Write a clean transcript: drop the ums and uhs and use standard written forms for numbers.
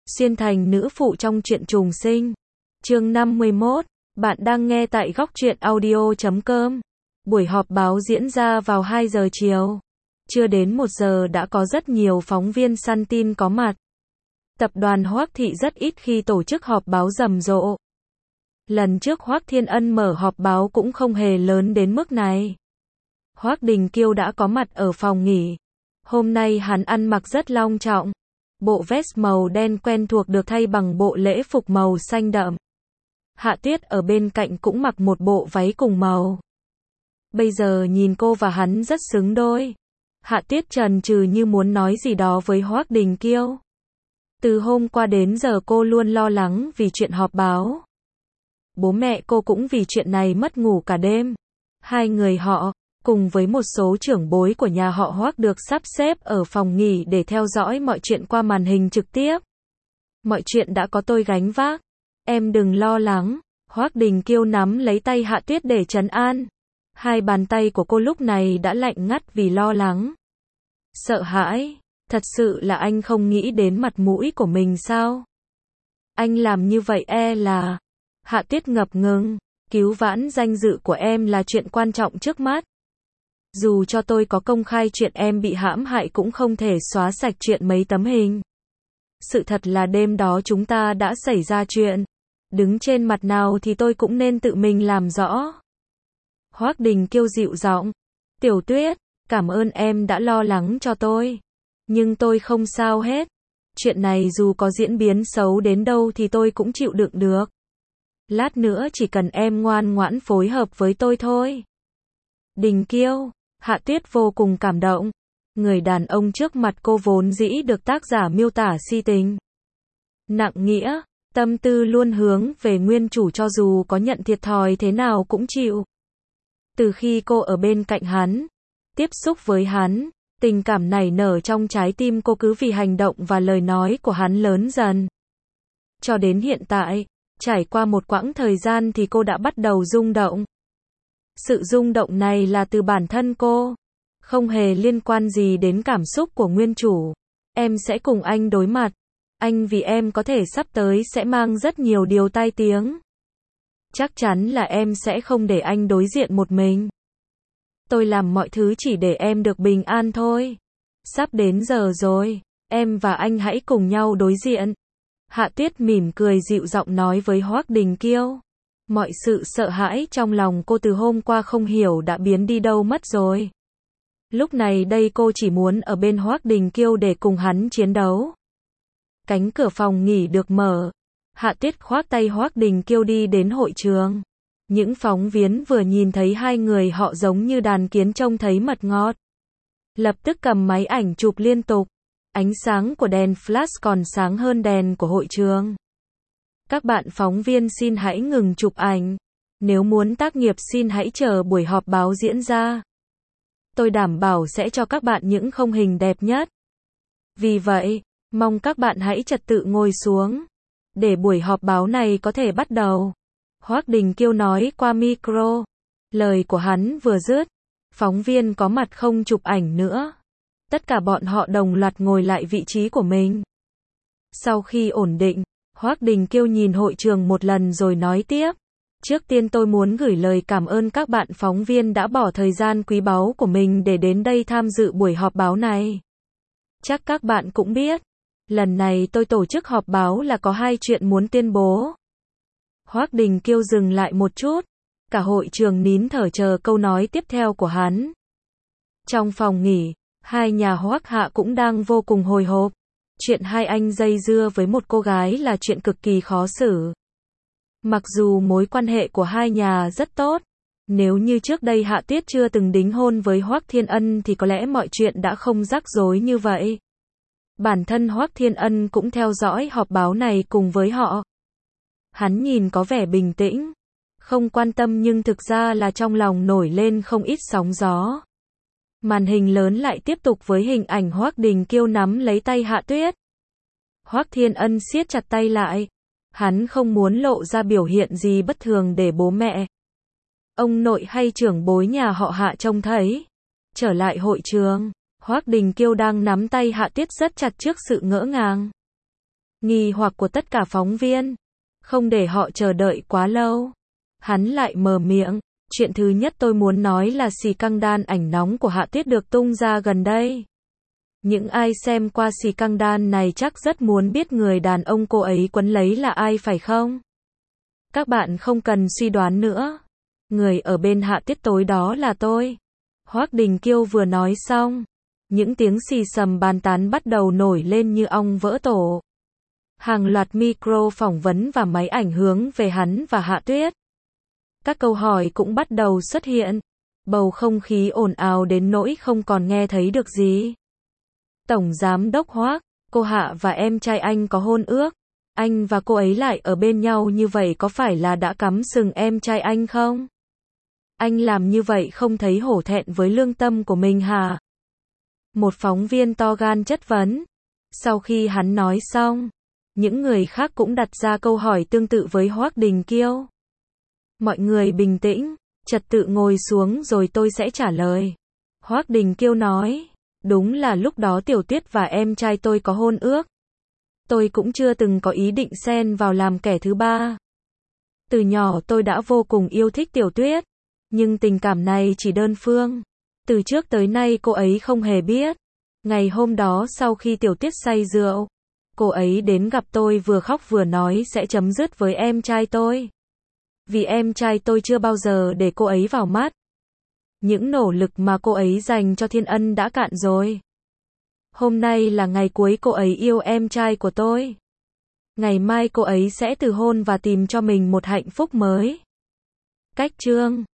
Xuyên thành nữ phụ trong truyện trùng sinh. Chương 51. Bạn đang nghe tại góc truyện audio.com. Buổi họp báo diễn ra vào 2 giờ chiều. Chưa đến 1 giờ đã có rất nhiều phóng viên săn tin có mặt. Tập đoàn Hoắc Thị rất ít khi tổ chức họp báo rầm rộ. Lần trước Hoắc Thiên Ân mở họp báo cũng không hề lớn đến mức này. Hoắc Đình Kiêu đã có mặt ở phòng nghỉ. Hôm nay hắn ăn mặc rất long trọng. Bộ vest màu đen quen thuộc được thay bằng bộ lễ phục màu xanh đậm. Hạ Tuyết ở bên cạnh cũng mặc một bộ váy cùng màu. Bây giờ nhìn cô và hắn rất xứng đôi. Hạ Tuyết chần chừ như muốn nói gì đó với Hoắc Đình Kiêu. Từ hôm qua đến giờ cô luôn lo lắng vì chuyện họp báo. Bố mẹ cô cũng vì chuyện này mất ngủ cả đêm. Hai người họ, cùng với một số trưởng bối của nhà họ Hoắc được sắp xếp ở phòng nghỉ để theo dõi mọi chuyện qua màn hình trực tiếp. Mọi chuyện đã có tôi gánh vác. Em đừng lo lắng. Hoắc Đình Kiêu nắm lấy tay Hạ Tuyết để trấn an. Hai bàn tay của cô lúc này đã lạnh ngắt vì lo lắng. Sợ hãi. Thật sự là anh không nghĩ đến mặt mũi của mình sao? Anh làm như vậy là... Hạ Tuyết ngập ngừng. Cứu vãn danh dự của em là chuyện quan trọng trước mắt. Dù cho tôi có công khai chuyện em bị hãm hại cũng không thể xóa sạch chuyện mấy tấm hình. Sự thật là đêm đó chúng ta đã xảy ra chuyện. Đứng trên mặt nào thì tôi cũng nên tự mình làm rõ. Hoắc Đình Kiêu dịu giọng. Tiểu Tuyết, cảm ơn em đã lo lắng cho tôi. Nhưng tôi không sao hết. Chuyện này dù có diễn biến xấu đến đâu thì tôi cũng chịu đựng được. Lát nữa chỉ cần em ngoan ngoãn phối hợp với tôi thôi. Đình Kiêu. Hạ Tuyết vô cùng cảm động. Người đàn ông trước mặt cô vốn dĩ được tác giả miêu tả si tình, nặng nghĩa, tâm tư luôn hướng về nguyên chủ cho dù có nhận thiệt thòi thế nào cũng chịu. Từ khi cô ở bên cạnh hắn, tiếp xúc với hắn, tình cảm nảy nở trong trái tim cô cứ vì hành động và lời nói của hắn lớn dần. Cho đến hiện tại, trải qua một quãng thời gian thì cô đã bắt đầu rung động. Sự rung động này là từ bản thân cô, không hề liên quan gì đến cảm xúc của nguyên chủ. Em sẽ cùng anh đối mặt. Anh vì em có thể sắp tới sẽ mang rất nhiều điều tai tiếng. Chắc chắn là em sẽ không để anh đối diện một mình. Tôi làm mọi thứ chỉ để em được bình an thôi. Sắp đến giờ rồi, em và anh hãy cùng nhau đối diện. Hạ Tuyết mỉm cười dịu giọng nói với Hoắc Đình Kiêu. Mọi sự sợ hãi trong lòng cô từ hôm qua không hiểu đã biến đi đâu mất rồi. Lúc này đây cô chỉ muốn ở bên Hoắc Đình Kiêu để cùng hắn chiến đấu. Cánh cửa phòng nghỉ được mở. Hạ Tuyết khoác tay Hoắc Đình Kiêu đi đến hội trường. Những phóng viên vừa nhìn thấy hai người họ giống như đàn kiến trông thấy mật ngọt. Lập tức cầm máy ảnh chụp liên tục. Ánh sáng của đèn flash còn sáng hơn đèn của hội trường. Các bạn phóng viên xin hãy ngừng chụp ảnh. Nếu muốn tác nghiệp xin hãy chờ buổi họp báo diễn ra. Tôi đảm bảo sẽ cho các bạn những khung hình đẹp nhất. Vì vậy, mong các bạn hãy trật tự ngồi xuống. Để buổi họp báo này có thể bắt đầu. Hoắc Đình Kiêu nói qua micro. Lời của hắn vừa dứt. Phóng viên có mặt không chụp ảnh nữa. Tất cả bọn họ đồng loạt ngồi lại vị trí của mình. Sau khi ổn định, Hoắc Đình Kiêu nhìn hội trường một lần rồi nói tiếp. Trước tiên tôi muốn gửi lời cảm ơn các bạn phóng viên đã bỏ thời gian quý báu của mình để đến đây tham dự buổi họp báo này. Chắc các bạn cũng biết, lần này tôi tổ chức họp báo là có hai chuyện muốn tuyên bố. Hoắc Đình Kiêu dừng lại một chút, cả hội trường nín thở chờ câu nói tiếp theo của hắn. Trong phòng nghỉ, hai nhà Hoắc Hạ cũng đang vô cùng hồi hộp. Chuyện hai anh dây dưa với một cô gái là chuyện cực kỳ khó xử. Mặc dù mối quan hệ của hai nhà rất tốt, nếu như trước đây Hạ Tuyết chưa từng đính hôn với Hoắc Thiên Ân thì có lẽ mọi chuyện đã không rắc rối như vậy. Bản thân Hoắc Thiên Ân cũng theo dõi họp báo này cùng với họ. Hắn nhìn có vẻ bình tĩnh, không quan tâm nhưng thực ra là trong lòng nổi lên không ít sóng gió. Màn hình lớn lại tiếp tục với hình ảnh Hoắc Đình Kiêu nắm lấy tay Hạ Tuyết. Hoắc Thiên Ân siết chặt tay lại. Hắn không muốn lộ ra biểu hiện gì bất thường để bố mẹ, ông nội hay trưởng bối nhà họ Hạ trông thấy. Trở lại hội trường, Hoắc Đình Kiêu đang nắm tay Hạ Tuyết rất chặt trước sự ngỡ ngàng. nghi hoặc của tất cả phóng viên. Không để họ chờ đợi quá lâu, hắn lại mở miệng. Chuyện thứ nhất tôi muốn nói là xì căng đan ảnh nóng của Hạ Tuyết được tung ra gần đây. Những ai xem qua xì căng đan này chắc rất muốn biết người đàn ông cô ấy quấn lấy là ai phải không? Các bạn không cần suy đoán nữa. Người ở bên Hạ Tuyết tối đó là tôi. Hoắc Đình Kiêu vừa nói xong, những tiếng xì xầm bàn tán bắt đầu nổi lên như ong vỡ tổ. Hàng loạt micro phỏng vấn và máy ảnh hướng về hắn và Hạ Tuyết. Các câu hỏi cũng bắt đầu xuất hiện. Bầu không khí ồn ào đến nỗi không còn nghe thấy được gì. Tổng giám đốc Hoắc, cô Hạ và em trai anh có hôn ước. Anh và cô ấy lại ở bên nhau như vậy có phải là đã cắm sừng em trai anh không? Anh làm như vậy không thấy hổ thẹn với lương tâm của mình hả? Một phóng viên to gan chất vấn. Sau khi hắn nói xong, những người khác cũng đặt ra câu hỏi tương tự với Hoắc Đình Kiêu. Mọi người bình tĩnh, trật tự ngồi xuống rồi tôi sẽ trả lời. Hoắc Đình Kiêu nói, đúng là lúc đó Tiểu Tuyết và em trai tôi có hôn ước. Tôi cũng chưa từng có ý định xen vào làm kẻ thứ ba. Từ nhỏ tôi đã vô cùng yêu thích Tiểu Tuyết, nhưng tình cảm này chỉ đơn phương. Từ trước tới nay cô ấy không hề biết. Ngày hôm đó sau khi Tiểu Tuyết say rượu, cô ấy đến gặp tôi vừa khóc vừa nói sẽ chấm dứt với em trai tôi. Vì em trai tôi chưa bao giờ để cô ấy vào mắt. Những nỗ lực mà cô ấy dành cho Thiên Ân đã cạn rồi. Hôm nay là ngày cuối cô ấy yêu em trai của tôi. Ngày mai cô ấy sẽ từ hôn và tìm cho mình một hạnh phúc mới. Cách chương